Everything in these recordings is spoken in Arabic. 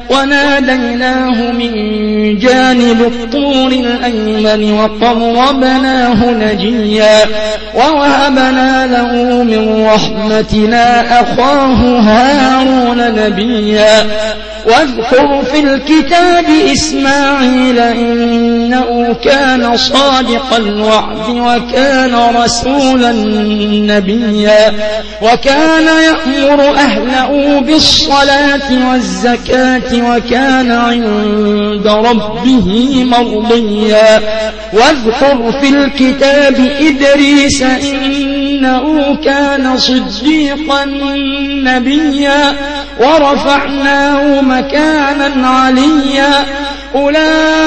وناديناه من جانب الطور الأيمن وقربناه نجيا ووهبنا له من رحمتنا أخاه هارون نبيا واذكر في الكتاب إسماعيل إنه كان صادق الوعد وكان رسولا نبيا وكان يأمر أهله بالصلاة والزكاة وكان عند ربه مرضيا واذكر في الكتاب إدريس إنه كان صديقا نبيا ورفعناه مكانا عليا أولئك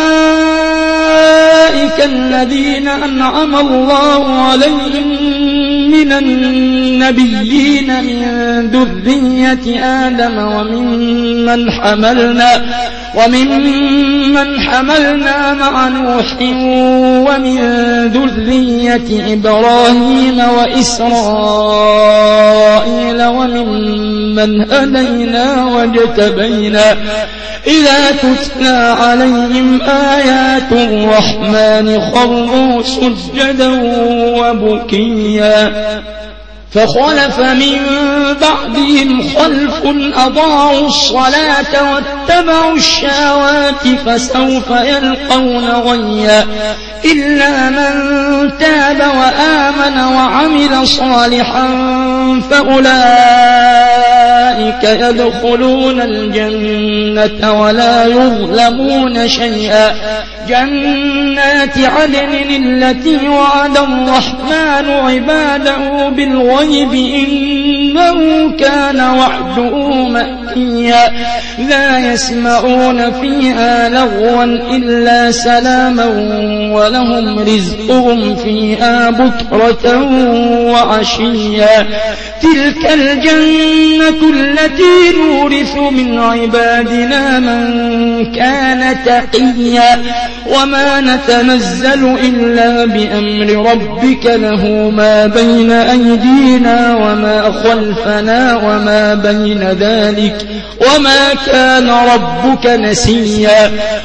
الذين أنعم الله عليهم من النبيين من ذرية آدم ومن حملنا مع نوح ومن ذرية إبراهيم وإسرائيل وممن هدينا واجتبينا إذا تتلى عليهم آيات الرحمن خروا سجدا وبكيا فخلف من بعدهم خلف أضاعوا الصلاة واتبعوا الشهوات فسوف يلقون غيا إلا من تاب وآمن وعمل صالحا فأولئك يدخلون الجنة ولا يظلمون شيئا جنات عدن التي وعد الرحمن عباده بالغيب إنه كان وعده مأتيا لا يسمعون فيها لغوا إلا سلاما ولهم رزقهم فيها بكرة وعشيا تلك الجنة التي نورث من عبادنا من كان تقيا وما نتنزل إلا بأمر ربك له ما بين أيدينا وما خلفنا وما بين ذلك وما كان ربك نسيا